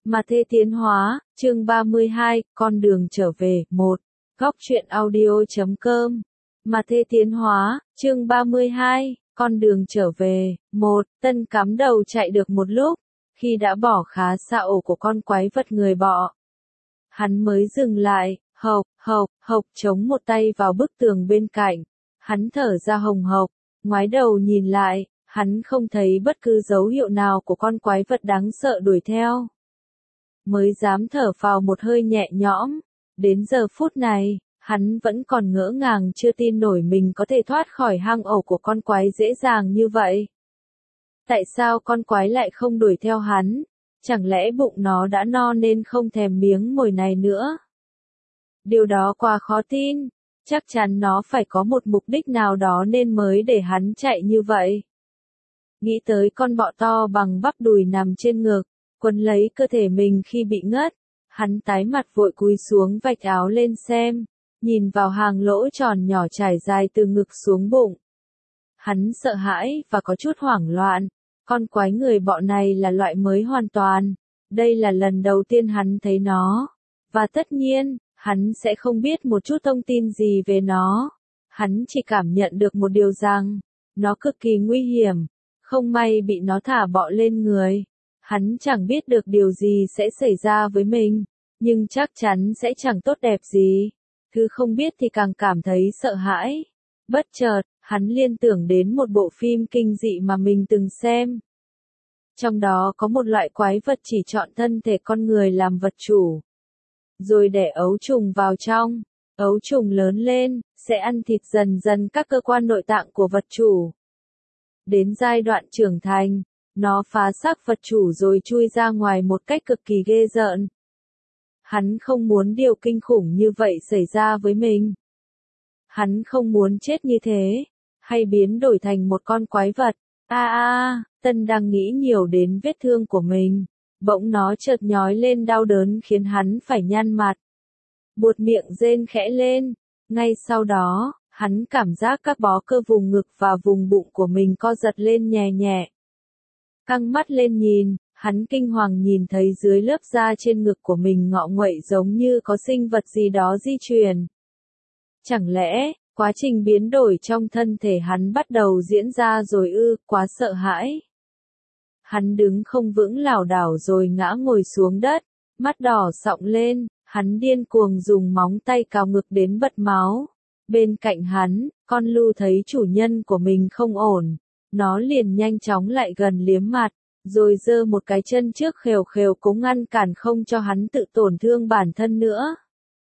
Mà Thê Tiến Hóa, chương 32, con đường trở về, 1. Góc truyện audio.com. Mà Thê Tiến Hóa, chương 32, con đường trở về, 1. Tân cắm đầu chạy được một lúc, khi đã bỏ khá xa ổ của con quái vật người bọ. Hắn mới dừng lại, hộc, chống một tay vào bức tường bên cạnh. Hắn thở ra hồng hộc, ngoái đầu nhìn lại, hắn không thấy bất cứ dấu hiệu nào của con quái vật đáng sợ đuổi theo. Mới dám thở phào một hơi nhẹ nhõm, đến giờ phút này, hắn vẫn còn ngỡ ngàng chưa tin nổi mình có thể thoát khỏi hang ổ của con quái dễ dàng như vậy. Tại sao con quái lại không đuổi theo hắn? Chẳng lẽ bụng nó đã no nên không thèm miếng mồi này nữa? Điều đó quá khó tin, chắc chắn nó phải có một mục đích nào đó nên mới để hắn chạy như vậy. Nghĩ tới con bọ to bằng bắp đùi nằm trên ngực, quấn lấy cơ thể mình khi bị ngất, hắn tái mặt vội cúi xuống vạch áo lên xem, nhìn vào hàng lỗ tròn nhỏ trải dài từ ngực xuống bụng. Hắn sợ hãi và có chút hoảng loạn, con quái người bọ này là loại mới hoàn toàn, đây là lần đầu tiên hắn thấy nó, và tất nhiên, hắn sẽ không biết một chút thông tin gì về nó. Hắn chỉ cảm nhận được một điều rằng, nó cực kỳ nguy hiểm, không may bị nó thả bọ lên người. Hắn chẳng biết được điều gì sẽ xảy ra với mình, nhưng chắc chắn sẽ chẳng tốt đẹp gì. Thứ không biết thì càng cảm thấy sợ hãi. Bất chợt, hắn liên tưởng đến một bộ phim kinh dị mà mình từng xem. Trong đó có một loại quái vật chỉ chọn thân thể con người làm vật chủ, rồi đẻ ấu trùng vào trong. Ấu trùng lớn lên, sẽ ăn thịt dần dần các cơ quan nội tạng của vật chủ. Đến giai đoạn trưởng thành, nó phá xác vật chủ rồi chui ra ngoài một cách cực kỳ ghê rợn. Hắn không muốn điều kinh khủng như vậy xảy ra với mình. Hắn không muốn chết như thế, hay biến đổi thành một con quái vật. Tân đang nghĩ nhiều đến vết thương của mình. Bỗng nó chợt nhói lên đau đớn khiến hắn phải nhăn mặt. Buột miệng rên khẽ lên. Ngay sau đó, hắn cảm giác các bó cơ vùng ngực và vùng bụng của mình co giật lên nhẹ nhẹ. Căng mắt lên nhìn, hắn kinh hoàng nhìn thấy dưới lớp da trên ngực của mình ngọ nguậy giống như có sinh vật gì đó di chuyển. Chẳng lẽ, quá trình biến đổi trong thân thể hắn bắt đầu diễn ra rồi ư? Quá sợ hãi. Hắn đứng không vững lảo đảo rồi ngã ngồi xuống đất, mắt đỏ sọng lên, hắn điên cuồng dùng móng tay cào ngực đến bật máu. Bên cạnh hắn, con Lu thấy chủ nhân của mình không ổn, nó liền nhanh chóng lại gần liếm mặt, rồi giơ một cái chân trước khều khều cố ngăn cản không cho hắn tự tổn thương bản thân nữa.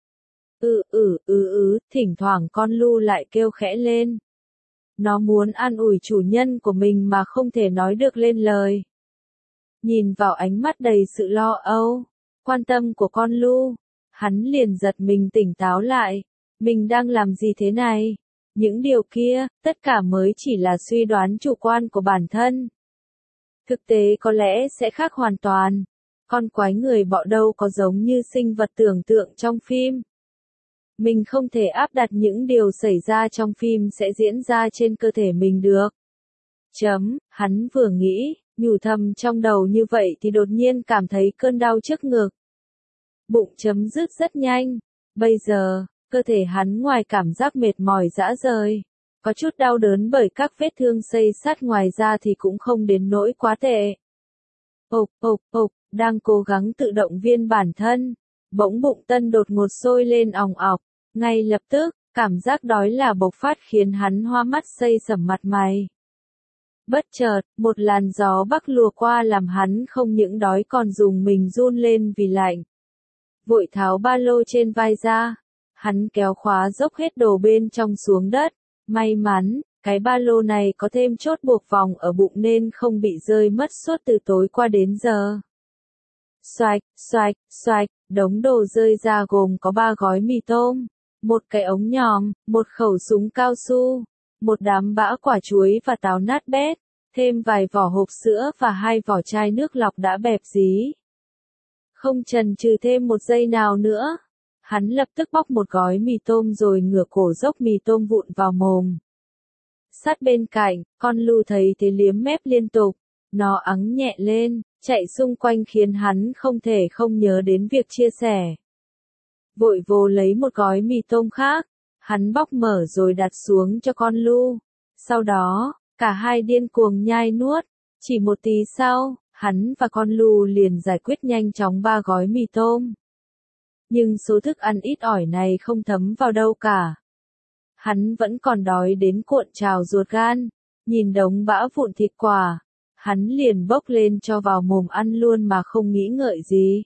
Thỉnh thoảng con Lu lại kêu khẽ lên. Nó muốn an ủi chủ nhân của mình mà không thể nói được lên lời. Nhìn vào ánh mắt đầy sự lo âu, quan tâm của con Lu, hắn liền giật mình tỉnh táo lại. Mình đang làm gì thế này? Những điều kia, tất cả mới chỉ là suy đoán chủ quan của bản thân. Thực tế có lẽ sẽ khác hoàn toàn. Con quái người bọ đâu có giống như sinh vật tưởng tượng trong phim. Mình không thể áp đặt những điều xảy ra trong phim sẽ diễn ra trên cơ thể mình được. Hắn vừa nghĩ, nhủ thầm trong đầu như vậy thì đột nhiên cảm thấy cơn đau trước ngực. Bụng chấm dứt rất nhanh. Bây giờ, cơ thể hắn ngoài cảm giác mệt mỏi rã rời, có chút đau đớn bởi các vết thương xây sát ngoài ra thì cũng không đến nỗi quá tệ. Đang cố gắng tự động viên bản thân, bỗng bụng Tân đột ngột sôi lên òng ọc, ngay lập tức, cảm giác đói là bộc phát khiến hắn hoa mắt xây sẩm mặt mày. Bất chợt, một làn gió bắc lùa qua làm hắn không những đói còn dùng mình run lên vì lạnh. Vội tháo ba lô trên vai ra, hắn kéo khóa dốc hết đồ bên trong xuống đất. May mắn, cái ba lô này có thêm chốt buộc vòng ở bụng nên không bị rơi mất suốt từ tối qua đến giờ. Xoạch, đống đồ rơi ra gồm có 3 gói mì tôm, một cái ống nhòm, một khẩu súng cao su, một đám bã quả chuối và táo nát bét, thêm vài vỏ hộp sữa và 2 vỏ chai nước lọc đã bẹp dí. Không chần chừ thêm một giây nào nữa, hắn lập tức bóc một gói mì tôm rồi ngửa cổ dốc mì tôm vụn vào mồm. Sát bên cạnh, con Lu thấy thế liếm mép liên tục, nó ắng nhẹ lên, chạy xung quanh khiến hắn không thể không nhớ đến việc chia sẻ. Vội vồ lấy một gói mì tôm khác, hắn bóc mở rồi đặt xuống cho con Lu. Sau đó, cả hai điên cuồng nhai nuốt. Chỉ một tí sau, hắn và con Lu liền giải quyết nhanh chóng 3 gói mì tôm. Nhưng số thức ăn ít ỏi này không thấm vào đâu cả. Hắn vẫn còn đói đến cuộn trào ruột gan, nhìn đống bã vụn thịt quả, hắn liền bốc lên cho vào mồm ăn luôn mà không nghĩ ngợi gì.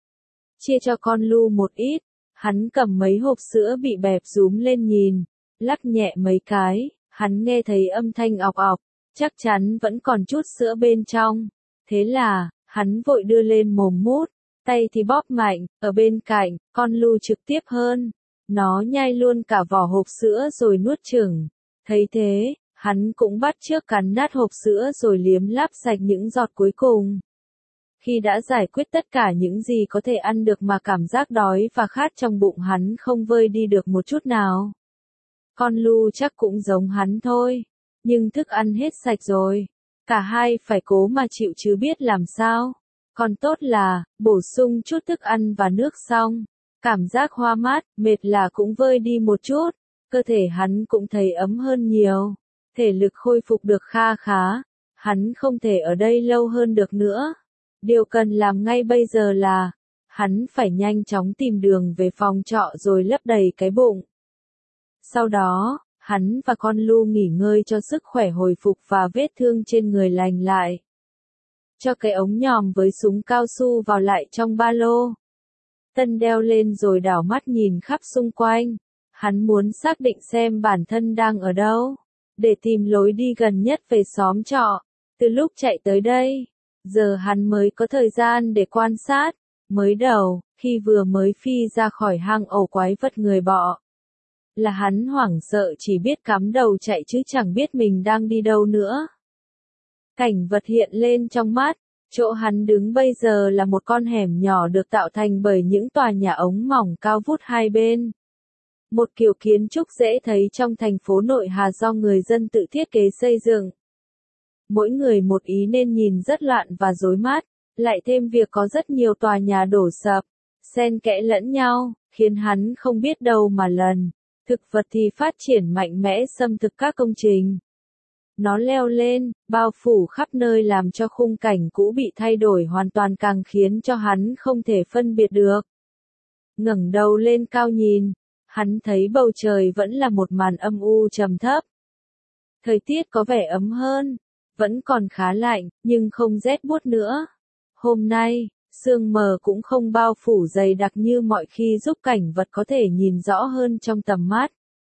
Chia cho con Lu một ít, hắn cầm mấy hộp sữa bị bẹp rúm lên nhìn, lắc nhẹ mấy cái, hắn nghe thấy âm thanh ọc ọc, chắc chắn vẫn còn chút sữa bên trong. Thế là, hắn vội đưa lên mồm mút, tay thì bóp mạnh, ở bên cạnh, con Lu trực tiếp hơn. Nó nhai luôn cả vỏ hộp sữa rồi nuốt chửng. Thấy thế, hắn cũng bắt chước cắn nát hộp sữa rồi liếm láp sạch những giọt cuối cùng. Khi đã giải quyết tất cả những gì có thể ăn được mà cảm giác đói và khát trong bụng hắn không vơi đi được một chút nào. Con Lu chắc cũng giống hắn thôi, nhưng thức ăn hết sạch rồi. Cả hai phải cố mà chịu chứ biết làm sao. Còn tốt là, bổ sung chút thức ăn và nước xong. Cảm giác hoa mát, mệt là cũng vơi đi một chút. Cơ thể hắn cũng thấy ấm hơn nhiều. Thể lực khôi phục được kha khá. Hắn không thể ở đây lâu hơn được nữa. Điều cần làm ngay bây giờ là, hắn phải nhanh chóng tìm đường về phòng trọ rồi lấp đầy cái bụng. Sau đó, hắn và con Lu nghỉ ngơi cho sức khỏe hồi phục và vết thương trên người lành lại. Cho cái ống nhòm với súng cao su vào lại trong ba lô. Tân đeo lên rồi đảo mắt nhìn khắp xung quanh. Hắn muốn xác định xem bản thân đang ở đâu, để tìm lối đi gần nhất về xóm trọ. Từ lúc chạy tới đây, giờ hắn mới có thời gian để quan sát. Mới đầu, khi vừa mới phi ra khỏi hang ổ quái vật người bọ, là hắn hoảng sợ chỉ biết cắm đầu chạy chứ chẳng biết mình đang đi đâu nữa. Cảnh vật hiện lên trong mắt, chỗ hắn đứng bây giờ là một con hẻm nhỏ được tạo thành bởi những tòa nhà ống mỏng cao vút hai bên. Một kiểu kiến trúc dễ thấy trong thành phố nội Hà do người dân tự thiết kế xây dựng. Mỗi người một ý nên nhìn rất loạn và rối mắt, lại thêm việc có rất nhiều tòa nhà đổ sập, xen kẽ lẫn nhau, khiến hắn không biết đâu mà lần. Thực vật thì phát triển mạnh mẽ xâm thực các công trình. Nó leo lên, bao phủ khắp nơi làm cho khung cảnh cũ bị thay đổi hoàn toàn càng khiến cho hắn không thể phân biệt được. Ngẩng đầu lên cao nhìn, hắn thấy bầu trời vẫn là một màn âm u trầm thấp. Thời tiết có vẻ ấm hơn, vẫn còn khá lạnh, nhưng không rét buốt nữa. Hôm nay, sương mờ cũng không bao phủ dày đặc như mọi khi giúp cảnh vật có thể nhìn rõ hơn trong tầm mắt.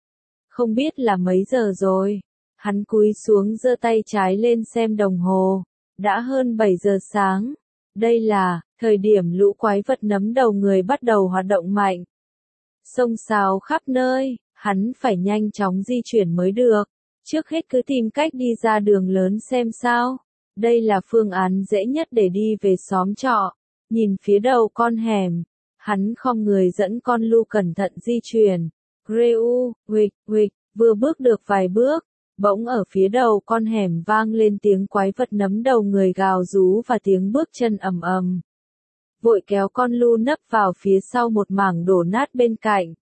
Không biết là mấy giờ rồi. Hắn cúi xuống giơ tay trái lên xem đồng hồ. Đã hơn 7 giờ sáng. Đây là thời điểm lũ quái vật nấm đầu người bắt đầu hoạt động mạnh. Xông xao khắp nơi, hắn phải nhanh chóng di chuyển mới được. Trước hết cứ tìm cách đi ra đường lớn xem sao. Đây là phương án dễ nhất để đi về xóm trọ. Nhìn phía đầu con hẻm, hắn khom người dẫn con Lu cẩn thận di chuyển. Greu, huịch, huịch, vừa bước được vài bước, bỗng ở phía đầu con hẻm vang lên tiếng quái vật nấm đầu người gào rú và tiếng bước chân ầm ầm. Vội kéo con Lu nấp vào phía sau một mảng đổ nát bên cạnh.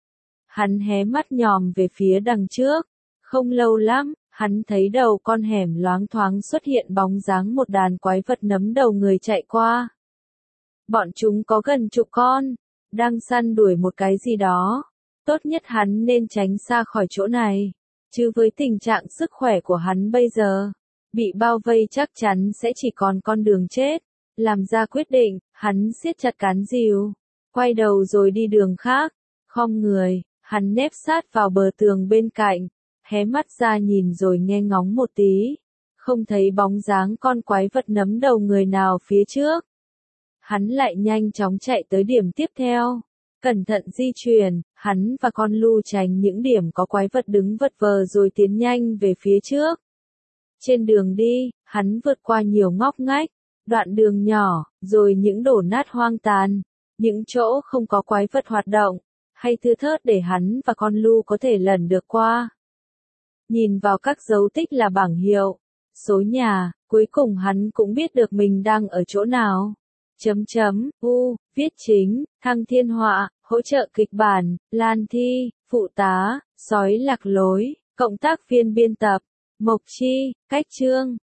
Hắn hé mắt nhòm về phía đằng trước. Không lâu lắm, hắn thấy đầu con hẻm loáng thoáng xuất hiện bóng dáng một đàn quái vật nấm đầu người chạy qua. Bọn chúng có gần chục con, đang săn đuổi một cái gì đó. Tốt nhất hắn nên tránh xa khỏi chỗ này. Chứ với tình trạng sức khỏe của hắn bây giờ, bị bao vây chắc chắn sẽ chỉ còn con đường chết. Làm ra quyết định, hắn siết chặt cán rìu, quay đầu rồi đi đường khác. Khom người, hắn nép sát vào bờ tường bên cạnh, hé mắt ra nhìn rồi nghe ngóng một tí. Không thấy bóng dáng con quái vật nấm đầu người nào phía trước. Hắn lại nhanh chóng chạy tới điểm tiếp theo. Cẩn thận di chuyển, hắn và con Lu tránh những điểm có quái vật đứng vật vờ rồi tiến nhanh về phía trước. Trên đường đi, hắn vượt qua nhiều ngóc ngách, đoạn đường nhỏ, rồi những đổ nát hoang tàn, những chỗ không có quái vật hoạt động, hay thưa thớt để hắn và con Lu có thể lần được qua. Nhìn vào các dấu tích là bảng hiệu, số nhà, Cuối cùng hắn cũng biết được mình đang ở chỗ nào. Viết chính, Thăng Thiên Họa, hỗ trợ kịch bản, Lan Thi, phụ tá, Sói Lạc Lối, cộng tác viên biên tập, Mộc Chi, cách chương.